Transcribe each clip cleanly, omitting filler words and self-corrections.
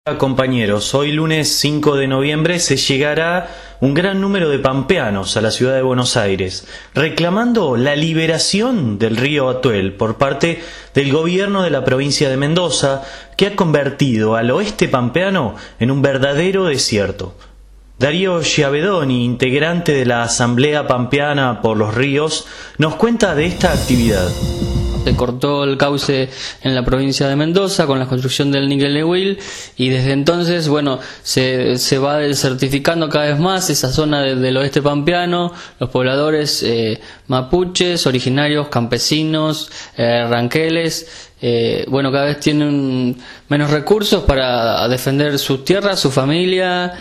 Compañeros, hoy lunes 5 de noviembre se llegará un gran número de pampeanos a la ciudad de Buenos Aires, reclamando la liberación del río Atuel por parte del gobierno de la provincia de Mendoza, que ha convertido al oeste pampeano en un verdadero desierto. Darío Schiavedoni, integrante de la Asamblea Pampeana por los Ríos, nos cuenta de esta actividad. Se cortó el cauce en la provincia de Mendoza con la construcción del Níquel Neuquén y desde entonces, se va desertificando cada vez más esa zona del oeste pampeano. Los pobladores mapuches, originarios, campesinos, ranqueles, cada vez tienen menos recursos para defender sus tierras, su familia.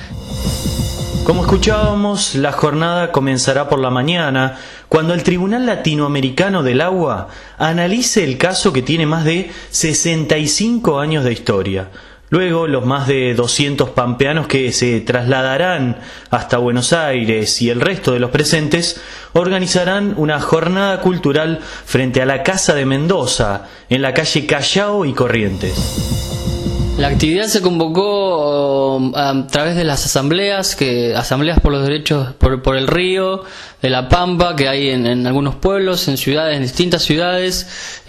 Como escuchábamos, la jornada comenzará por la mañana, cuando el Tribunal Latinoamericano del Agua analice el caso que tiene más de 65 años de historia. Luego, los más de 200 pampeanos que se trasladarán hasta Buenos Aires y el resto de los presentes organizarán una jornada cultural frente a la Casa de Mendoza, en la calle Callao y Corrientes. La actividad se convocó a través de las asambleas por los derechos por el río, de la Pampa, que hay en algunos pueblos, en ciudades, en distintas ciudades.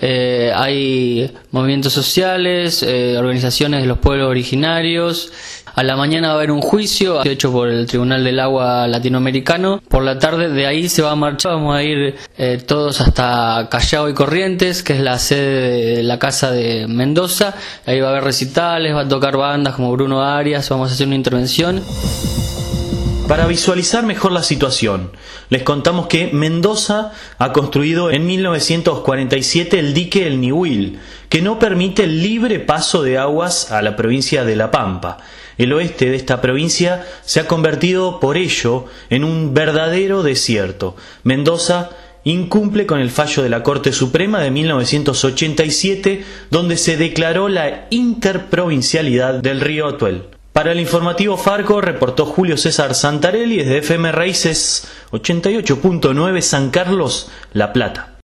Hay movimientos sociales, organizaciones de los pueblos originarios. A la mañana va a haber un juicio hecho por el Tribunal del Agua Latinoamericano. Por la tarde de ahí se va a marchar, vamos a ir todos hasta Callao y Corrientes, que es la sede de la Casa de Mendoza. Ahí va a haber recitales, va a tocar bandas como Bruno Arias, vamos a hacer una intervención. Para visualizar mejor la situación, les contamos que Mendoza ha construido en 1947 el dique El Niwil, que no permite el libre paso de aguas a la provincia de La Pampa. El oeste de esta provincia se ha convertido por ello en un verdadero desierto. Mendoza incumple con el fallo de la Corte Suprema de 1987, donde se declaró la interprovincialidad del río Atuel. Para el informativo Farco reportó Julio César Santarelli desde FM Raíces 88.9 San Carlos, La Plata.